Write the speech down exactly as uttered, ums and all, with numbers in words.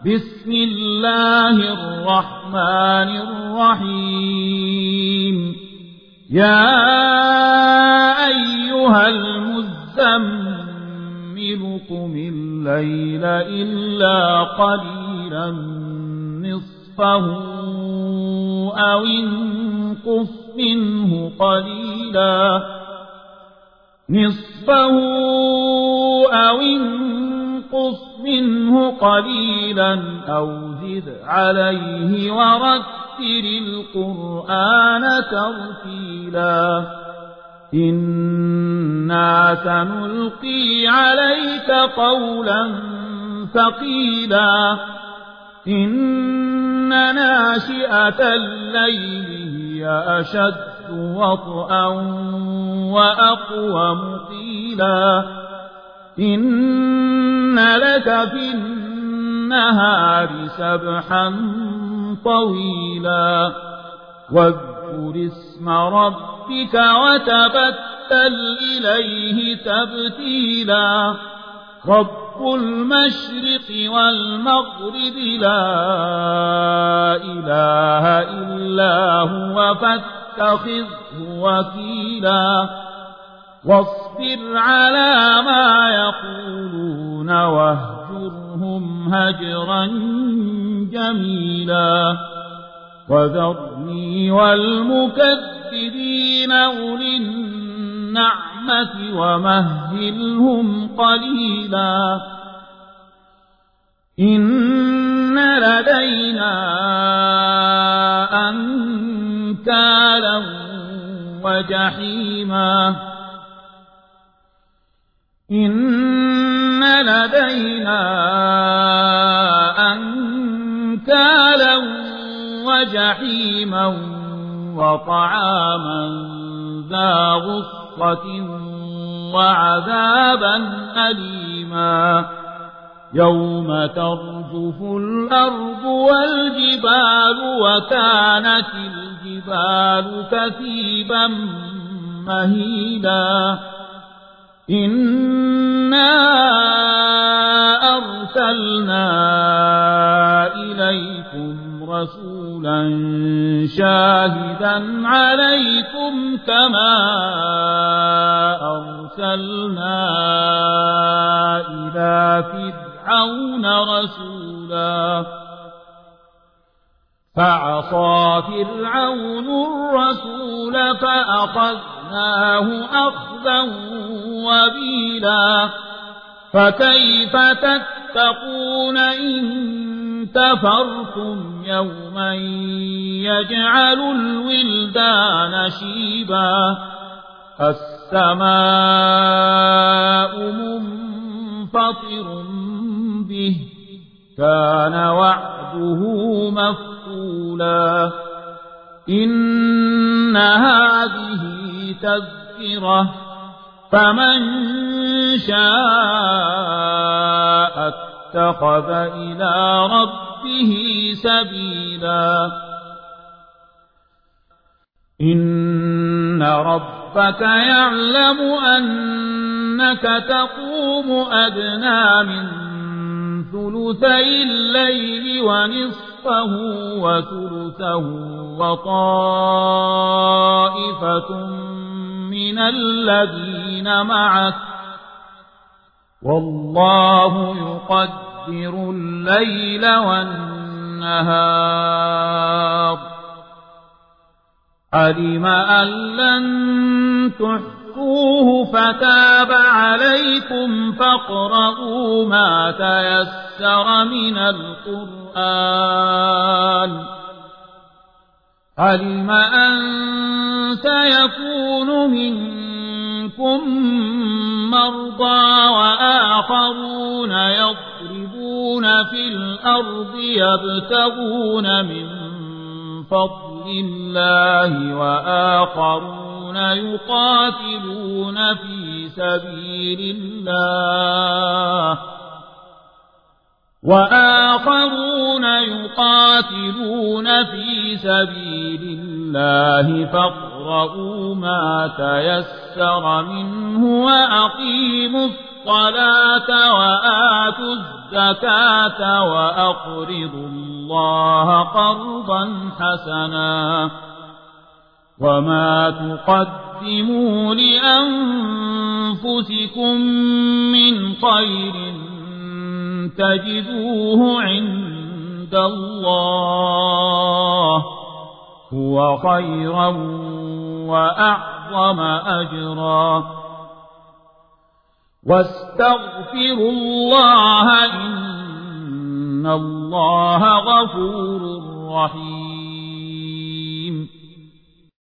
بسم الله الرحمن الرحيم يا أيها المزمل قم الليل إلا قليلا نصفه أو انقص منه قليلا نصفه أو انقص منه قليلا أو زد عليه ورتل القرآن ترتيلا إنا سنلقي عليك قولا ثقيلا إن ناشئة الليل هي أشد وطئا وأقوم قيلا إن لك في النهار سبحا طويلا واذكر اسم ربك وتبتل إليه تبتيلا رب المشرق والمغرب لا إله إلا هو فاتخذه وكيلا واصبر على ما يقولون واهجرهم هجرا جميلا وذرني والمكذبين أولي النعمة ومهلهم قليلا إن لدينا أنكالا وجحيما إن لدينا أنكالا وجحيما وطعاما ذا غصة وعذابا أليما يوم ترجف الأرض والجبال وكانت الجبال كثيبا مهيلا إنا أرسلنا إليكم رسولا شاهدا عليكم كما أرسلنا إلى فرعون رسولا فعصى فرعون الرسول فأخذناه أخذا وبيلا فكيف تتقون إن كفرتم يوما يجعل الولدان شيبا السماء منفطر به كان وعده مفعولا إن هذه تذكرة فمن شاء اتخذ إلى ربه سبيلا إن ربك يعلم أنك تقوم أدنى من ثلثي الليل ونصفه وثلثه وطائفة من الذين معك والله يقدر الليل والنهار علم أن لن تحصوه فتاب عليكم فاقرؤوا ما تيسر من القرآن علم أن سيكون منكم مرضى وآخرون يضربون في الأرض يبتغون من فضل الله وآخرون يقاتلون في سبيل الله وآخرون يقاتلون في سبيل الله فاقرؤوا ما تيسر منه وأقيموا الصلاة وآتوا الزكاة وأقرضوا الله قرضا حسنا وما تقدموا لأنفسكم من خير تجدوه عند الله هو خيرا وأعظم أجرا واستغفروا الله إن الله غفور رحيم